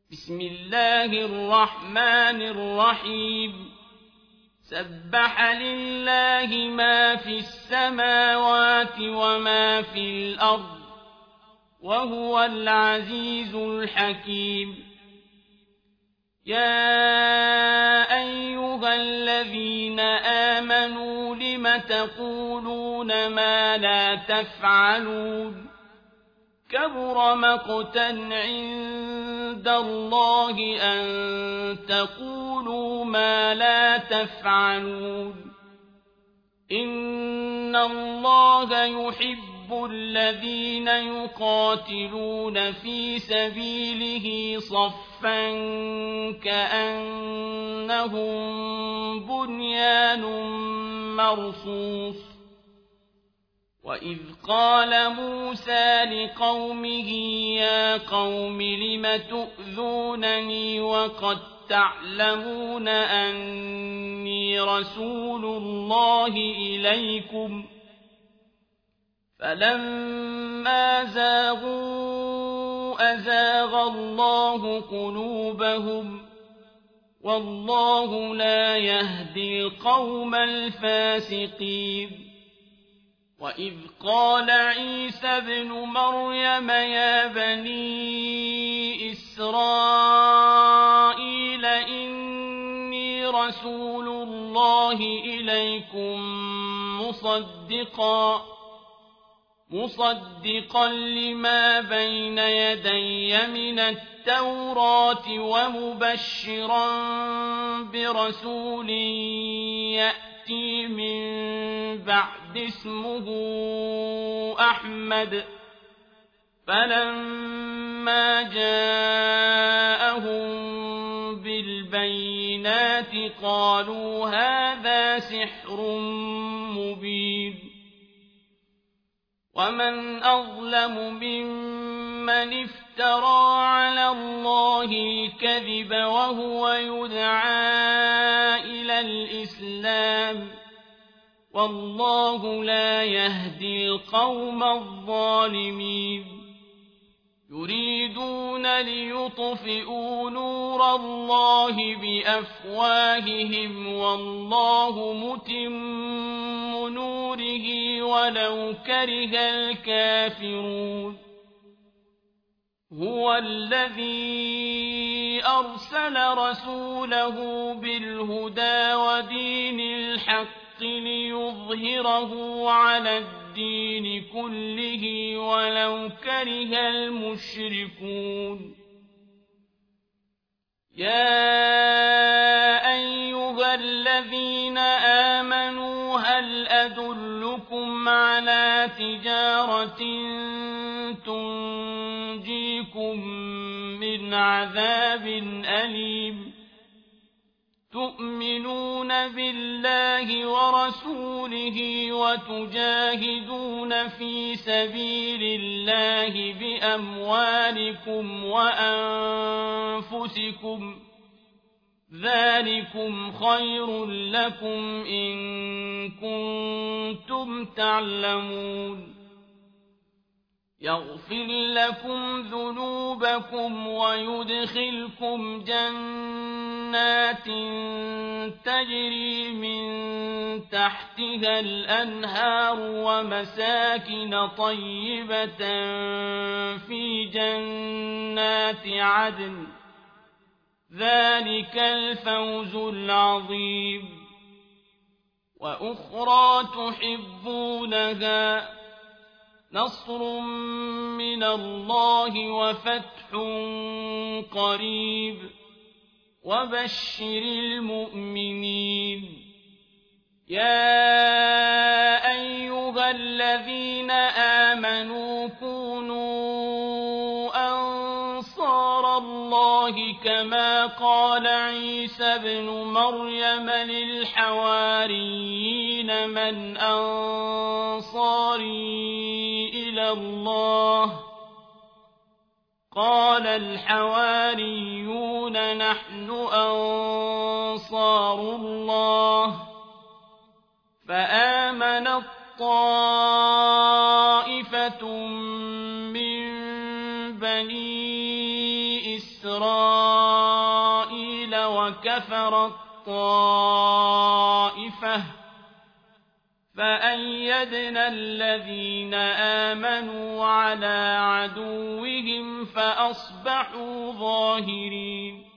بسم الله الرحمن الرحيم سبح لله ما في السماوات وما في الأرض وهو العزيز الحكيم يا أيها الذين آمنوا لم تقولون ما لا تفعلون كبر مقتا عند الله أن تقولوا ما لا تفعلون إن الله يحب الذين يقاتلون في سبيله صفا كأنهم بنيان مرصوص وإذ قال موسى لقومه يا قوم لم تؤذونني وقد تعلمون أني رسول الله إليكم فلما زاغوا أزاغ الله قلوبهم والله لا يهدي القوم الفاسقين وإذ قال عيسى ابن مريم يا بني إسرائيل إني رسول الله إليكم مصدقا لما بين يدي من التوراة ومبشرا برسول يأتي من بعد اسمه أحمد فلما جاءهم بالبينات قالوا هذا سحر مبين ومن أظلم ممن افترى على الله الكذب وهو يدعى إلى الإسلام والله لا يهدي القوم الظالمين يريدون ليطفئوا نور الله بأفواههم والله متم نوره ولو كره الكافرون هو الذي أرسل رسوله بالهدى ودين الحق ليظهره على الدين كله ولو كره المشركون يا أيها الذين آمنوا هل أدلكم على تجارة تنجيكم من عذاب أليم تؤمنون بالله ورسوله وتجاهدون في سبيل الله بأموالكم وأنفسكم ذلكم خير لكم إن كنتم تعلمون يغفر لكم ذنوبكم ويدخلكم جنات تجري من تحتها الأنهار ومساكن طيبة في جنات عدن ذلك الفوز العظيم وأخرى تحبونها نصر من الله وفتح قريب وبشر المؤمنين يا أيها الذين آمنوا كونوا أنصار الله كما قال عيسى ابن مريم للحواريين من أنصاري إلى الله قال الحواريون نحن أنصار الله فآمنت طائفة من بني إسرائيل إسرائيل وكفرت طائفة فأيدنا الذين آمنوا على عدوهم فأصبحوا ظاهرين.